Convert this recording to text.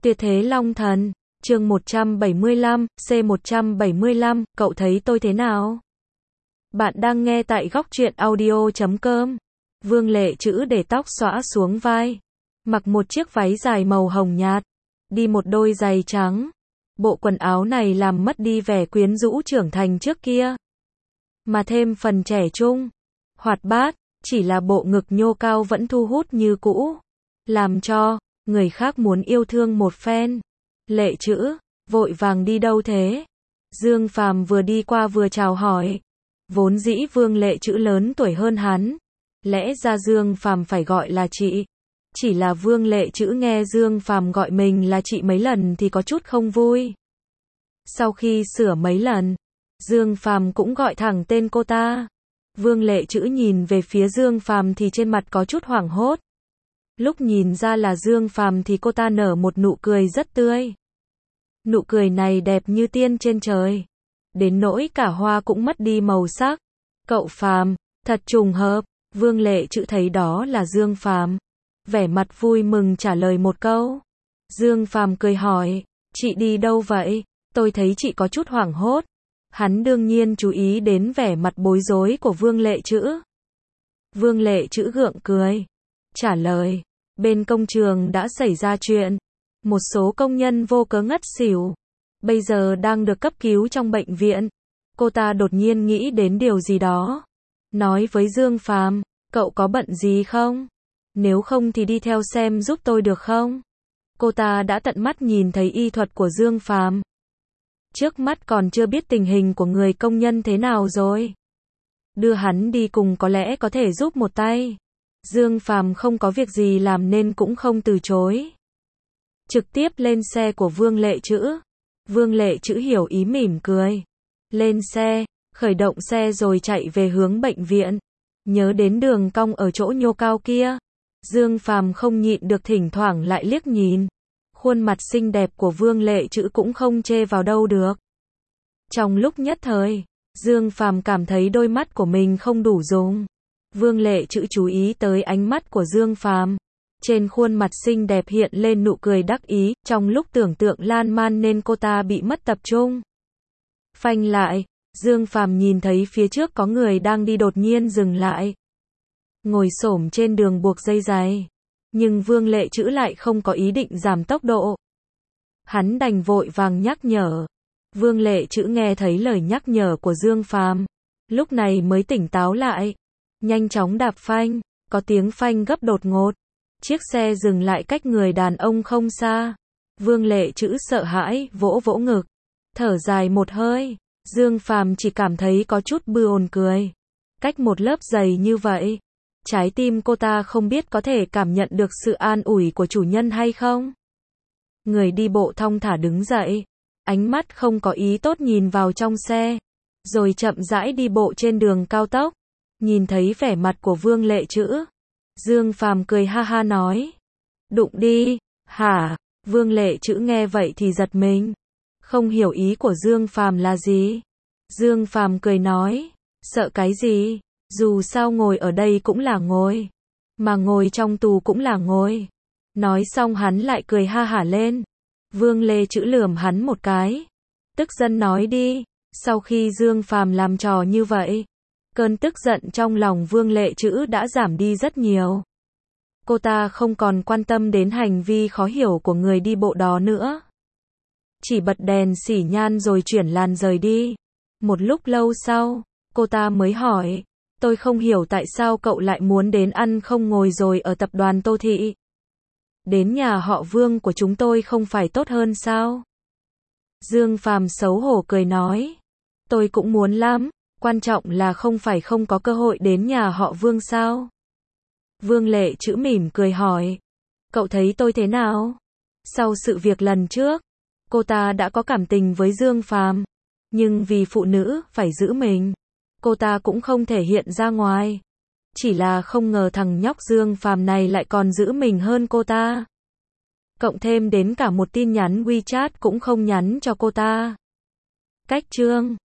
Tuyệt thế Long Thần, chương 175, C175, cậu thấy tôi thế nào? Bạn đang nghe tại góc truyện audio.com. Vương Lệ Trữ để tóc xõa xuống vai, mặc một chiếc váy dài màu hồng nhạt, đi một đôi giày trắng. Bộ quần áo này làm mất đi vẻ quyến rũ trưởng thành trước kia, mà thêm phần trẻ trung, hoạt bát, chỉ là bộ ngực nhô cao vẫn thu hút như cũ, làm cho người khác muốn yêu thương một phen. Lệ Trữ, vội vàng đi đâu thế? Dương Phàm vừa đi qua vừa chào hỏi. Vốn dĩ Vương Lệ Trữ lớn tuổi hơn hắn, lẽ ra Dương Phàm phải gọi là chị. Chỉ là Vương Lệ Trữ nghe Dương Phàm gọi mình là chị mấy lần thì có chút không vui. Sau khi sửa mấy lần, Dương Phàm cũng gọi thẳng tên cô ta. Vương Lệ Trữ nhìn về phía Dương Phàm thì trên mặt có chút hoảng hốt. Lúc nhìn ra là Dương Phàm thì cô ta nở một nụ cười rất tươi. Nụ cười này đẹp như tiên trên trời, đến nỗi cả hoa cũng mất đi màu sắc. Cậu Phàm, thật trùng hợp. Vương Lệ Trữ thấy đó là Dương Phàm, vẻ mặt vui mừng trả lời một câu. Dương Phàm cười hỏi, chị đi đâu vậy? Tôi thấy chị có chút hoảng hốt. Hắn đương nhiên chú ý đến vẻ mặt bối rối của Vương Lệ Trữ. Vương Lệ Trữ gượng cười, trả lời, bên công trường đã xảy ra chuyện, một số công nhân vô cớ ngất xỉu, bây giờ đang được cấp cứu trong bệnh viện. Cô ta đột nhiên nghĩ đến điều gì đó, nói với Dương Phàm, cậu có bận gì không? Nếu không thì đi theo xem giúp tôi được không? Cô ta đã tận mắt nhìn thấy y thuật của Dương Phàm, trước mắt còn chưa biết tình hình của người công nhân thế nào rồi. Đưa hắn đi cùng có lẽ có thể giúp một tay. Dương Phàm không có việc gì làm nên cũng không từ chối. Trực tiếp lên xe của Vương Lệ Trữ. Vương Lệ Trữ hiểu ý mỉm cười. Lên xe, khởi động xe rồi chạy về hướng bệnh viện. Nhớ đến đường cong ở chỗ nhô cao kia, Dương Phàm không nhịn được thỉnh thoảng lại liếc nhìn. Khuôn mặt xinh đẹp của Vương Lệ Trữ cũng không chê vào đâu được. Trong lúc nhất thời, Dương Phàm cảm thấy đôi mắt của mình không đủ dùng. Vương Lệ Trữ chú ý tới ánh mắt của Dương Phàm, trên khuôn mặt xinh đẹp hiện lên nụ cười đắc ý, trong lúc tưởng tượng lan man nên cô ta bị mất tập trung. Phanh lại, Dương Phàm nhìn thấy phía trước có người đang đi đột nhiên dừng lại, ngồi xổm trên đường buộc dây giày. Nhưng Vương Lệ Trữ lại không có ý định giảm tốc độ. Hắn đành vội vàng nhắc nhở. Vương Lệ Trữ nghe thấy lời nhắc nhở của Dương Phàm, lúc này mới tỉnh táo lại, nhanh chóng đạp phanh, có tiếng phanh gấp đột ngột. Chiếc xe dừng lại cách người đàn ông không xa. Vương Lệ Trữ sợ hãi, vỗ vỗ ngực, thở dài một hơi. Dương Phàm chỉ cảm thấy có chút buồn cười. Cách một lớp giày như vậy, trái tim cô ta không biết có thể cảm nhận được sự an ủi của chủ nhân hay không. Người đi bộ thong thả đứng dậy, ánh mắt không có ý tốt nhìn vào trong xe, rồi chậm rãi đi bộ trên đường cao tốc. Nhìn thấy vẻ mặt của Vương Lệ Trữ, Dương Phàm cười ha ha nói, đụng đi, hả? Vương Lệ Trữ nghe vậy thì giật mình, không hiểu ý của Dương Phàm là gì. Dương Phàm cười nói, sợ cái gì? Dù sao ngồi ở đây cũng là ngồi, mà ngồi trong tù cũng là ngồi. Nói xong hắn lại cười ha hả lên. Vương Lệ Trữ lườm hắn một cái, tức giận nói đi. Sau khi Dương Phàm làm trò như vậy, cơn tức giận trong lòng Vương Lệ Trữ đã giảm đi rất nhiều. Cô ta không còn quan tâm đến hành vi khó hiểu của người đi bộ đó nữa, chỉ bật đèn xỉ nhan rồi chuyển làn rời đi. Một lúc lâu sau, cô ta mới hỏi, tôi không hiểu tại sao cậu lại muốn đến ăn không ngồi rồi ở tập đoàn Tô Thị. Đến nhà họ Vương của chúng tôi không phải tốt hơn sao? Dương Phàm xấu hổ cười nói, tôi cũng muốn lắm, quan trọng là không phải không có cơ hội đến nhà họ Vương sao? Vương Lệ Trữ mỉm cười hỏi, cậu thấy tôi thế nào? Sau sự việc lần trước, cô ta đã có cảm tình với Dương Phàm, nhưng vì phụ nữ phải giữ mình, cô ta cũng không thể hiện ra ngoài. Chỉ là không ngờ thằng nhóc Dương Phàm này lại còn giữ mình hơn cô ta. Cộng thêm đến cả một tin nhắn WeChat cũng không nhắn cho cô ta. Cách chương